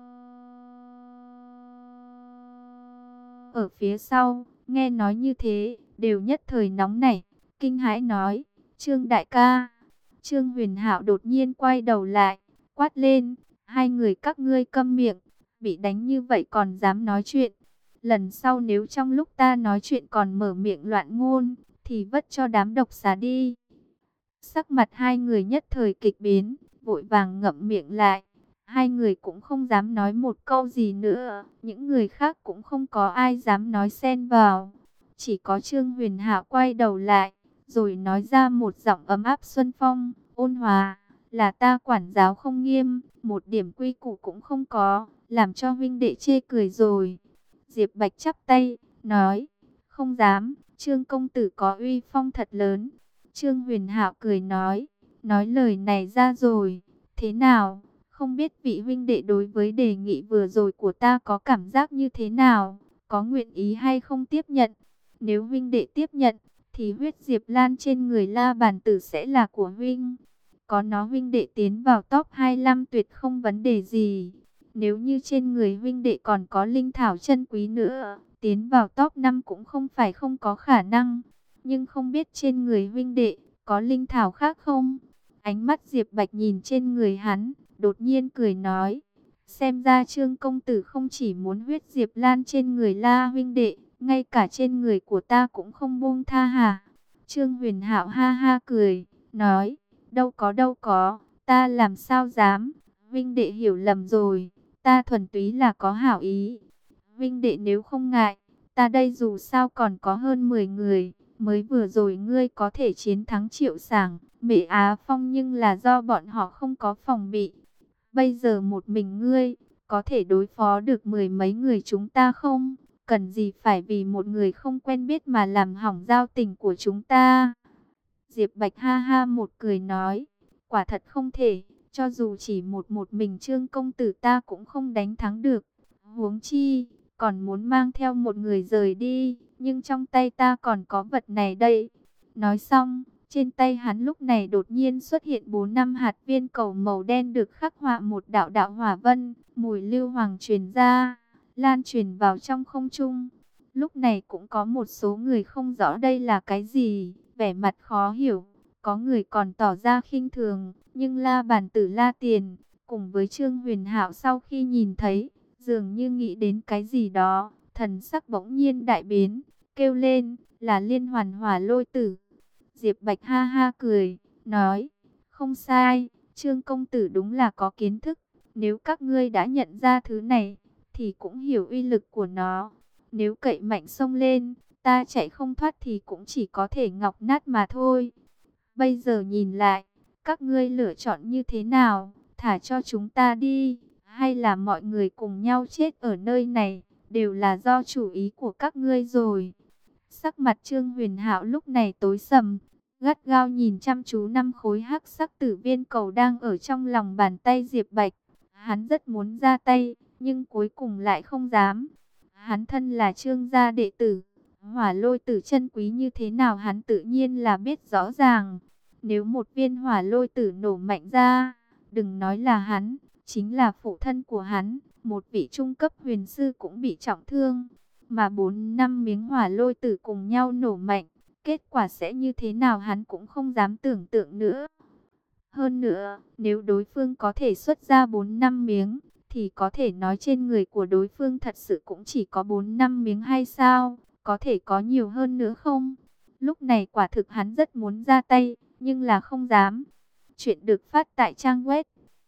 ở phía sau, nghe nói như thế, đều nhất thời nóng nảy, kinh hãi nói, Trương đại ca. Trương Huyền Hạo đột nhiên quay đầu lại, quát lên, hai người các ngươi câm miệng, bị đánh như vậy còn dám nói chuyện. Lần sau nếu trong lúc ta nói chuyện còn mở miệng loạn ngôn, thì vất cho đám độc xà đi. Sắc mặt hai người nhất thời kịch biến, vội vàng ngậm miệng lại. Hai người cũng không dám nói một câu gì nữa, những người khác cũng không có ai dám nói xen vào. Chỉ có Trương Huyền Hạo quay đầu lại, rồi nói ra một giọng ấm áp xuân phong, ôn hòa, là ta quản giáo không nghiêm, một điểm quy củ cũng không có, làm cho huynh đệ chê cười rồi. Diệp Bạch chắp tay, nói, không dám, Trương công tử có uy phong thật lớn. Trương Huyền Hạo cười nói lời này ra rồi, thế nào, Không biết vị huynh đệ đối với đề nghị vừa rồi của ta có cảm giác như thế nào, có nguyện ý hay không tiếp nhận. Nếu huynh đệ tiếp nhận, thì huyết Diệp Lan trên người La Bàn Tử sẽ là của huynh. Có nó huynh đệ tiến vào top 25 tuyệt không vấn đề gì. Nếu như trên người huynh đệ còn có linh thảo chân quý nữa, tiến vào top 5 cũng không phải không có khả năng. Nhưng không biết trên người huynh đệ có linh thảo khác không? Ánh mắt Diệp Bạch nhìn trên người hắn, đột nhiên cười nói. Xem ra Trương công tử không chỉ muốn huyết Diệp Lan trên người La huynh đệ, ngay cả trên người của ta cũng không buông tha hả? Trương Huyền Hạo ha ha cười, nói, đâu có, ta làm sao dám, huynh đệ hiểu lầm rồi, ta thuần túy là có hảo ý. Huynh đệ nếu không ngại, ta đây dù sao còn có hơn 10 người, mới vừa rồi ngươi có thể chiến thắng Triệu Sảng, Mễ Á Phong nhưng là do bọn họ không có phòng bị. Bây giờ một mình ngươi, có thể đối phó được mười mấy người chúng ta không? Cần gì phải vì một người không quen biết mà làm hỏng giao tình của chúng ta? Diệp Bạch ha ha một cười nói, quả thật không thể, cho dù chỉ một mình Trương công tử ta cũng không đánh thắng được. Huống chi, còn muốn mang theo một người rời đi, nhưng trong tay ta còn có vật này đây. Nói xong, trên tay hắn lúc này đột nhiên xuất hiện 4-5 hạt viên cầu màu đen được khắc họa một đạo đạo hỏa vân, mùi lưu hoàng truyền ra, lan truyền vào trong không trung. Lúc này cũng có một số người không rõ đây là cái gì, vẻ mặt khó hiểu, có người còn tỏ ra khinh thường, nhưng La Bàn Tử La Tiền, cùng với Trương Huyền Hạo sau khi nhìn thấy, dường như nghĩ đến cái gì đó, thần sắc bỗng nhiên đại biến, kêu lên, là Liên Hoàn Hỏa Lôi Tử. Diệp Bạch ha ha cười, nói, không sai, Trương công tử đúng là có kiến thức, nếu các ngươi đã nhận ra thứ này, thì cũng hiểu uy lực của nó. Nếu cậy mạnh xông lên, ta chạy không thoát thì cũng chỉ có thể ngọc nát mà thôi. Bây giờ nhìn lại, các ngươi lựa chọn như thế nào, thả cho chúng ta đi, hay là mọi người cùng nhau chết ở nơi này, đều là do chủ ý của các ngươi rồi. Sắc mặt Trương Huyền Hạo lúc này tối sầm, gắt gao nhìn chăm chú 5 khối hắc sắc tử viên cầu đang ở trong lòng bàn tay Diệp Bạch. Hắn rất muốn ra tay, nhưng cuối cùng lại không dám. Hắn thân là Trương gia đệ tử, hỏa lôi tử chân quý như thế nào hắn tự nhiên là biết rõ ràng. Nếu một viên hỏa lôi tử nổ mạnh ra, đừng nói là hắn, chính là phụ thân của hắn, một vị trung cấp huyền sư cũng bị trọng thương. Mà 4-5 miếng hỏa lôi tử cùng nhau nổ mạnh, kết quả sẽ như thế nào hắn cũng không dám tưởng tượng nữa. Hơn nữa, nếu đối phương có thể xuất ra 4-5 miếng, thì có thể nói trên người của đối phương thật sự cũng chỉ có 4-5 miếng hay sao? Có thể có nhiều hơn nữa không? Lúc này quả thực hắn rất muốn ra tay, nhưng là không dám. Chuyện được phát tại trang web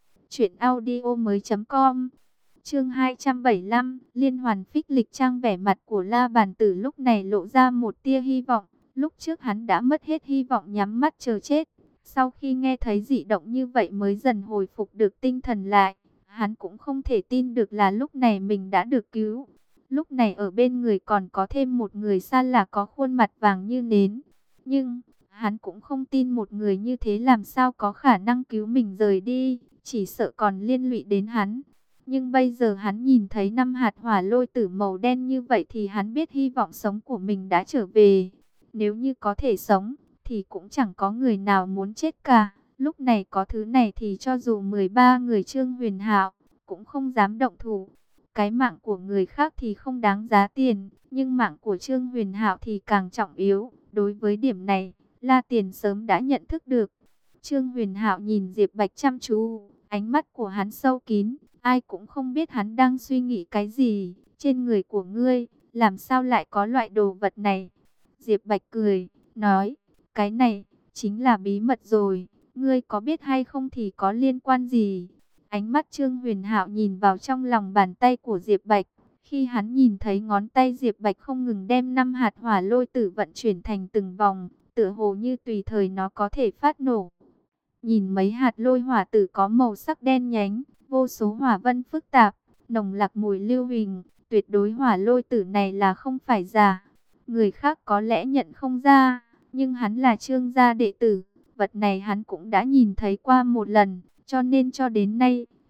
truyệnaudiomoi.com. Chương 275, Liên Hoàn Phích Lịch Trang. Vẻ mặt của La Bàn Tử lúc này lộ ra một tia hy vọng. Lúc trước hắn đã mất hết hy vọng nhắm mắt chờ chết. Sau khi nghe thấy dị động như vậy mới dần hồi phục được tinh thần lại. Hắn cũng không thể tin được là lúc này mình đã được cứu. Lúc này ở bên người còn có thêm một người xa lạ có khuôn mặt vàng như nến. Nhưng, hắn cũng không tin một người như thế làm sao có khả năng cứu mình rời đi. Chỉ sợ còn liên lụy đến hắn. Nhưng bây giờ hắn nhìn thấy 5 hạt hỏa lôi tử màu đen như vậy thì hắn biết hy vọng sống của mình đã trở về. Nếu như có thể sống, thì cũng chẳng có người nào muốn chết cả. Lúc này có thứ này thì cho dù 13 người Trương Huyền Hạo cũng không dám động thủ. Cái mạng của người khác thì không đáng giá tiền, nhưng mạng của Trương Huyền Hạo thì càng trọng yếu. Đối với điểm này, La Tiền sớm đã nhận thức được. Trương Huyền Hạo nhìn Diệp Bạch chăm chú, ánh mắt của hắn sâu kín, ai cũng không biết hắn đang suy nghĩ cái gì. Trên người của ngươi, làm sao lại có loại đồ vật này? Diệp Bạch cười, nói, cái này chính là bí mật rồi, ngươi có biết hay không thì có liên quan gì? Ánh mắt Trương Huyền Hạo nhìn vào trong lòng bàn tay của Diệp Bạch. Khi hắn nhìn thấy ngón tay Diệp Bạch không ngừng đem 5 hạt hỏa lôi tử vận chuyển thành từng vòng, tựa hồ như tùy thời nó có thể phát nổ. Nhìn mấy hạt lôi hỏa tử có màu sắc đen nhánh, vô số hỏa vân phức tạp, nồng nặc mùi lưu huỳnh, tuyệt đối hỏa lôi tử này là không phải giả. Người khác có lẽ nhận không ra, nhưng hắn là Trương gia đệ tử, vật này hắn cũng đã nhìn thấy qua một lần, cho nên cho đến nay,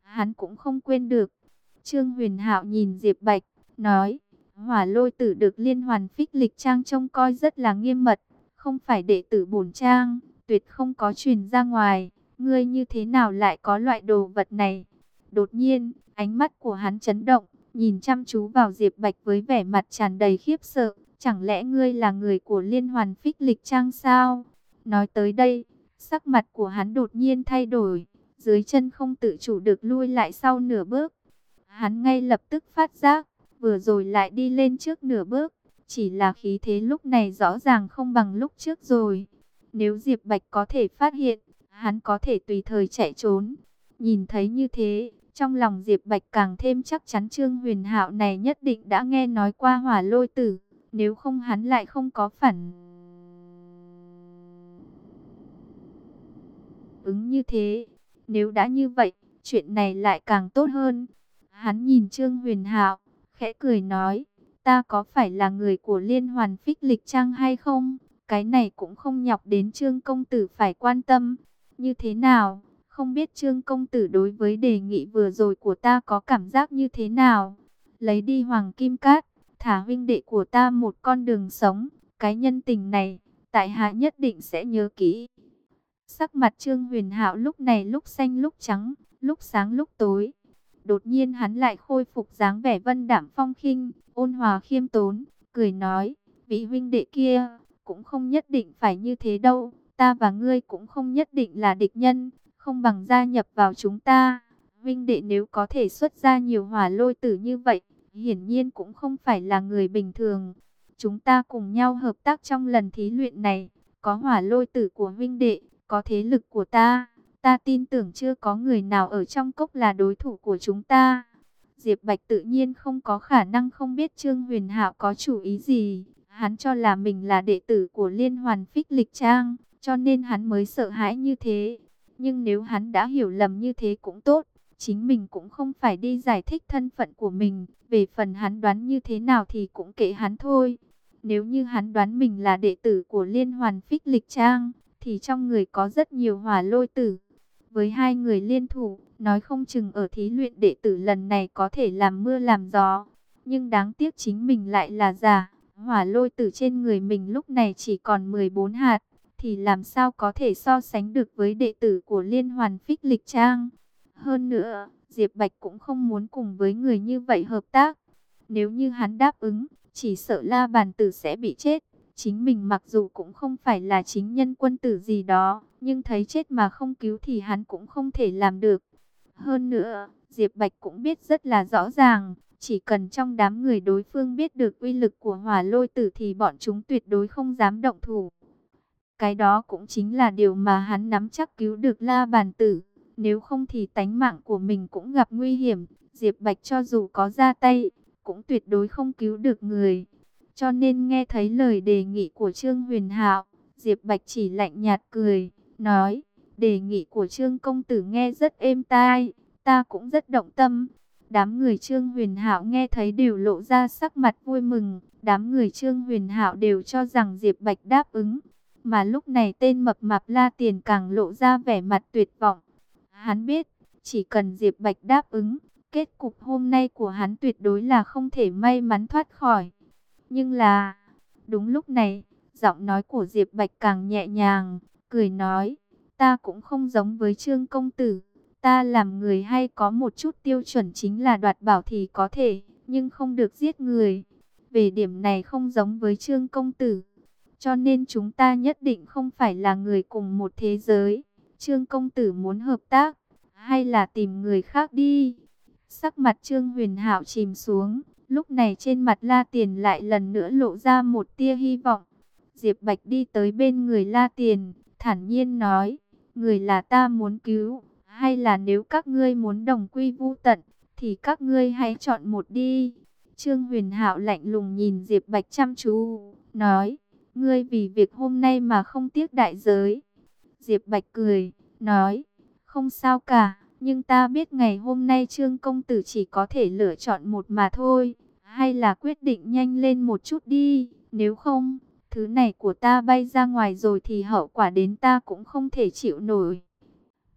hắn cũng không quên được. Trương Huyền Hạo nhìn Diệp Bạch, nói, Hỏa Lôi Tử được Liên Hoàn Phích Lịch Trang trông coi rất là nghiêm mật, không phải đệ tử bổn trang, tuyệt không có truyền ra ngoài. Ngươi như thế nào lại có loại đồ vật này? Đột nhiên, ánh mắt của hắn chấn động, nhìn chăm chú vào Diệp Bạch với vẻ mặt tràn đầy khiếp sợ. Chẳng lẽ ngươi là người của Liên Hoàn Phích Lịch Trang sao? Nói tới đây, sắc mặt của hắn đột nhiên thay đổi, dưới chân không tự chủ được lui lại sau nửa bước. Hắn ngay lập tức phát giác, vừa rồi lại đi lên trước nửa bước, chỉ là khí thế lúc này rõ ràng không bằng lúc trước rồi. Nếu Diệp Bạch có thể phát hiện, hắn có thể tùy thời chạy trốn. Nhìn thấy như thế, trong lòng Diệp Bạch càng thêm chắc chắn Trương Huyền Hạo này nhất định đã nghe nói qua Hỏa Lôi Tử, nếu không hắn lại không có phản ứng như thế. Nếu đã như vậy, chuyện này lại càng tốt hơn. Hắn nhìn Trương Huyền Hạo, khẽ cười nói, ta có phải là người của Liên Hoàn Phích Lịch Trang hay không? Cái này cũng không nhọc đến Trương công tử phải quan tâm. Như thế nào? Không biết Trương công tử đối với đề nghị vừa rồi của ta có cảm giác như thế nào? Lấy đi Hoàng Kim Cát, thả huynh đệ của ta một con đường sống. Cái nhân tình này, tại hạ nhất định sẽ nhớ kỹ. Sắc mặt Trương Huyền Hạo lúc này lúc xanh lúc trắng, lúc sáng lúc tối. Đột nhiên hắn lại khôi phục dáng vẻ vân đạm phong khinh, ôn hòa khiêm tốn, cười nói, vị huynh đệ kia, cũng không nhất định phải như thế đâu, ta và ngươi cũng không nhất định là địch nhân, không bằng gia nhập vào chúng ta. Huynh đệ nếu có thể xuất ra nhiều Hỏa Lôi Tử như vậy, hiển nhiên cũng không phải là người bình thường. Chúng ta cùng nhau hợp tác trong lần thí luyện này, có Hỏa Lôi Tử của huynh đệ, có thế lực của ta. Ta tin tưởng chưa có người nào ở trong cốc là đối thủ của chúng ta. Diệp Bạch tự nhiên không có khả năng không biết Trương Huyền Hạo có chủ ý gì. Hắn cho là mình là đệ tử của Liên Hoàn Phích Lịch Trang, cho nên hắn mới sợ hãi như thế. Nhưng nếu hắn đã hiểu lầm như thế cũng tốt, chính mình cũng không phải đi giải thích thân phận của mình. Về phần hắn đoán như thế nào thì cũng kệ hắn thôi. Nếu như hắn đoán mình là đệ tử của Liên Hoàn Phích Lịch Trang, thì trong người có rất nhiều Hỏa Lôi Tử. Với hai người liên thủ, nói không chừng ở thí luyện đệ tử lần này có thể làm mưa làm gió. Nhưng đáng tiếc chính mình lại là giả. Hỏa Lôi Tử trên người mình lúc này chỉ còn 14 hạt. Thì làm sao có thể so sánh được với đệ tử của Liên Hoàn Phích Lịch Trang. Hơn nữa, Diệp Bạch cũng không muốn cùng với người như vậy hợp tác. Nếu như hắn đáp ứng, chỉ sợ La Bàn Tử sẽ bị chết. Chính mình mặc dù cũng không phải là chính nhân quân tử gì đó, nhưng thấy chết mà không cứu thì hắn cũng không thể làm được. Hơn nữa, Diệp Bạch cũng biết rất là rõ ràng, chỉ cần trong đám người đối phương biết được uy lực của Hỏa Lôi Tử thì bọn chúng tuyệt đối không dám động thủ. Cái đó cũng chính là điều mà hắn nắm chắc cứu được La Bàn Tử, nếu không thì tánh mạng của mình cũng gặp nguy hiểm. Diệp Bạch cho dù có ra tay, cũng tuyệt đối không cứu được người. Cho nên nghe thấy lời đề nghị của Trương Huyền Hạo, Diệp Bạch chỉ lạnh nhạt cười, nói, đề nghị của Trương công tử nghe rất êm tai, ta cũng rất động tâm. Đám người Trương Huyền Hạo nghe thấy đều lộ ra sắc mặt vui mừng, đám người Trương Huyền Hạo đều cho rằng Diệp Bạch đáp ứng. Mà lúc này tên mập mạp La Tiền càng lộ ra vẻ mặt tuyệt vọng. Hắn biết, chỉ cần Diệp Bạch đáp ứng, kết cục hôm nay của hắn tuyệt đối là không thể may mắn thoát khỏi. Nhưng là, đúng lúc này, giọng nói của Diệp Bạch càng nhẹ nhàng, cười nói, ta cũng không giống với Trương công tử, ta làm người hay có một chút tiêu chuẩn chính là đoạt bảo thì có thể, nhưng không được giết người. Về điểm này không giống với Trương công tử, cho nên chúng ta nhất định không phải là người cùng một thế giới. Trương công tử muốn hợp tác, hay là tìm người khác đi. Sắc mặt Trương Huyền Hạo chìm xuống. Lúc này trên mặt La Tiền lại lần nữa lộ ra một tia hy vọng. Diệp Bạch đi tới bên người La Tiền, thản nhiên nói, người là ta muốn cứu, hay là nếu các ngươi muốn đồng quy vu tận, thì các ngươi hãy chọn một đi. Trương Huyền Hạo lạnh lùng nhìn Diệp Bạch chăm chú, nói, ngươi vì việc hôm nay mà không tiếc đại giới. Diệp Bạch cười, nói, không sao cả. Nhưng ta biết ngày hôm nay Trương công tử chỉ có thể lựa chọn một mà thôi. Hay là quyết định nhanh lên một chút đi. Nếu không, thứ này của ta bay ra ngoài rồi thì hậu quả đến ta cũng không thể chịu nổi.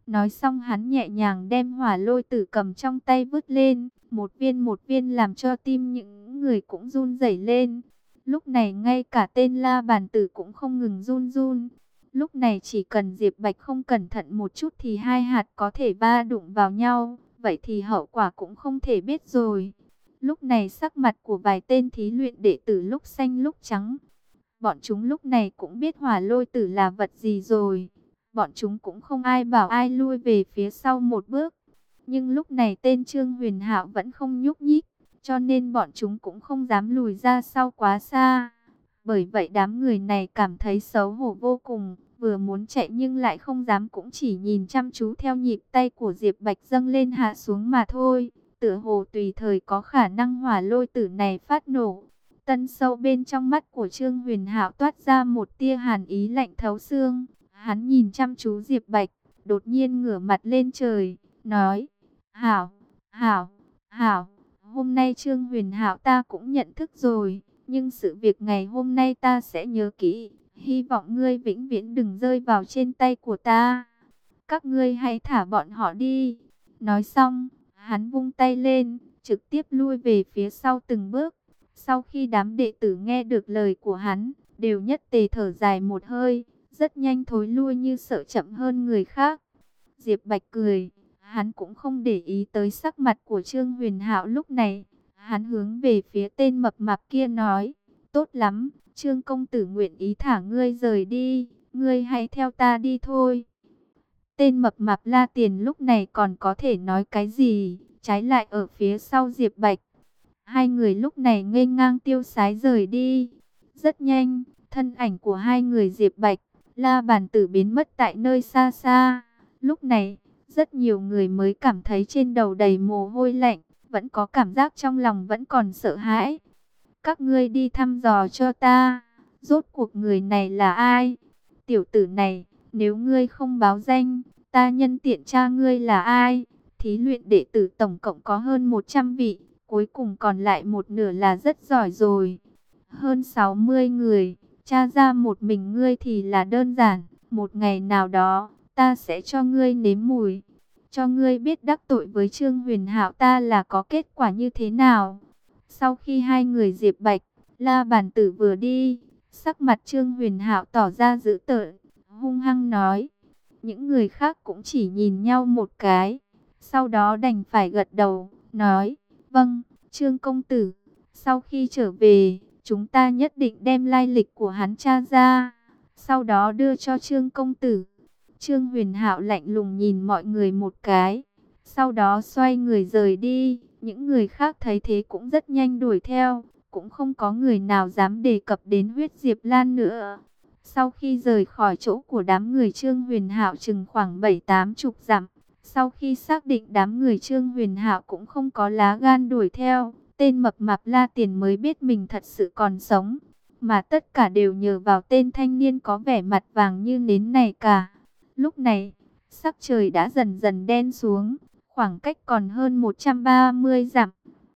Nói xong hắn nhẹ nhàng đem hỏa lôi tử cầm trong tay vứt lên, một viên làm cho tim những người cũng run rẩy lên. Lúc này ngay cả tên La Bàn Tử cũng không ngừng run run. Lúc này chỉ cần Diệp Bạch không cẩn thận một chút thì hai hạt có thể va đụng vào nhau, vậy thì hậu quả cũng không thể biết rồi. Lúc này sắc mặt của vài tên thí luyện đệ tử lúc xanh lúc trắng. Bọn chúng lúc này cũng biết hỏa lôi tử là vật gì rồi. Bọn chúng cũng không ai bảo ai lui về phía sau một bước. Nhưng lúc này tên Trương Huyền Hạo vẫn không nhúc nhích, cho nên bọn chúng cũng không dám lùi ra sau quá xa. Bởi vậy đám người này cảm thấy xấu hổ vô cùng, vừa muốn chạy nhưng lại không dám, cũng chỉ nhìn chăm chú theo nhịp tay của Diệp Bạch dâng lên hạ xuống mà thôi. Tựa hồ tùy thời có khả năng hỏa lôi tử này phát nổ. Tân sâu bên trong mắt của Trương Huyền Hạo toát ra một tia hàn ý lạnh thấu xương. Hắn nhìn chăm chú Diệp Bạch, đột nhiên ngửa mặt lên trời, nói: Hảo, Hảo, Hảo, hôm nay Trương Huyền Hạo ta cũng nhận thức rồi, nhưng sự việc ngày hôm nay ta sẽ nhớ kỹ, hy vọng ngươi vĩnh viễn đừng rơi vào trên tay của ta. Các ngươi hãy thả bọn họ đi. Nói xong, hắn vung tay lên, trực tiếp lui về phía sau từng bước. Sau khi đám đệ tử nghe được lời của hắn, đều nhất tề thở dài một hơi, rất nhanh thối lui như sợ chậm hơn người khác. Diệp Bạch cười, hắn cũng không để ý tới sắc mặt của Trương Huyền Hạo lúc này. Hắn hướng về phía tên mập mạp kia nói: Tốt lắm, Trương công tử nguyện ý thả ngươi rời đi, ngươi hãy theo ta đi thôi. Tên mập mạp La Tiền lúc này còn có thể nói cái gì, trái lại ở phía sau Diệp Bạch. Hai người lúc này nghênh ngang tiêu sái rời đi. Rất nhanh, thân ảnh của hai người Diệp Bạch, La Bàn Tử biến mất tại nơi xa xa. Lúc này, rất nhiều người mới cảm thấy trên đầu đầy mồ hôi lạnh, vẫn có cảm giác trong lòng vẫn còn sợ hãi. Các ngươi đi thăm dò cho ta, rốt cuộc người này là ai? Tiểu tử này, nếu ngươi không báo danh, ta nhân tiện tra ngươi là ai? Thí luyện đệ tử tổng cộng có hơn 100 vị, cuối cùng còn lại một nửa là rất giỏi rồi. Hơn 60 người, tra ra một mình ngươi thì là đơn giản, một ngày nào đó, ta sẽ cho ngươi nếm mùi, cho ngươi biết đắc tội với Trương Huyền Hạo ta là có kết quả như thế nào. Sau khi hai người Diệp Bạch, La Bàn Tử vừa đi, sắc mặt Trương Huyền Hạo tỏ ra dữ tợn, hung hăng nói. Những người khác cũng chỉ nhìn nhau một cái, sau đó đành phải gật đầu, nói: Vâng, Trương công tử, sau khi trở về, chúng ta nhất định đem lai lịch của hắn tra ra, sau đó đưa cho Trương công tử. Trương Huyền Hạo lạnh lùng nhìn mọi người một cái, sau đó xoay người rời đi. Những người khác thấy thế cũng rất nhanh đuổi theo, cũng không có người nào dám đề cập đến huyết Diệp Lan nữa. Sau khi rời khỏi chỗ của đám người Trương Huyền Hạo chừng khoảng 7-80 dặm, sau khi xác định đám người Trương Huyền Hạo cũng không có lá gan đuổi theo, tên mập mạp La Tiền mới biết mình thật sự còn sống, mà tất cả đều nhờ vào tên thanh niên có vẻ mặt vàng như nến này cả. Lúc này, sắc trời đã dần dần đen xuống, khoảng cách còn hơn 130 dặm.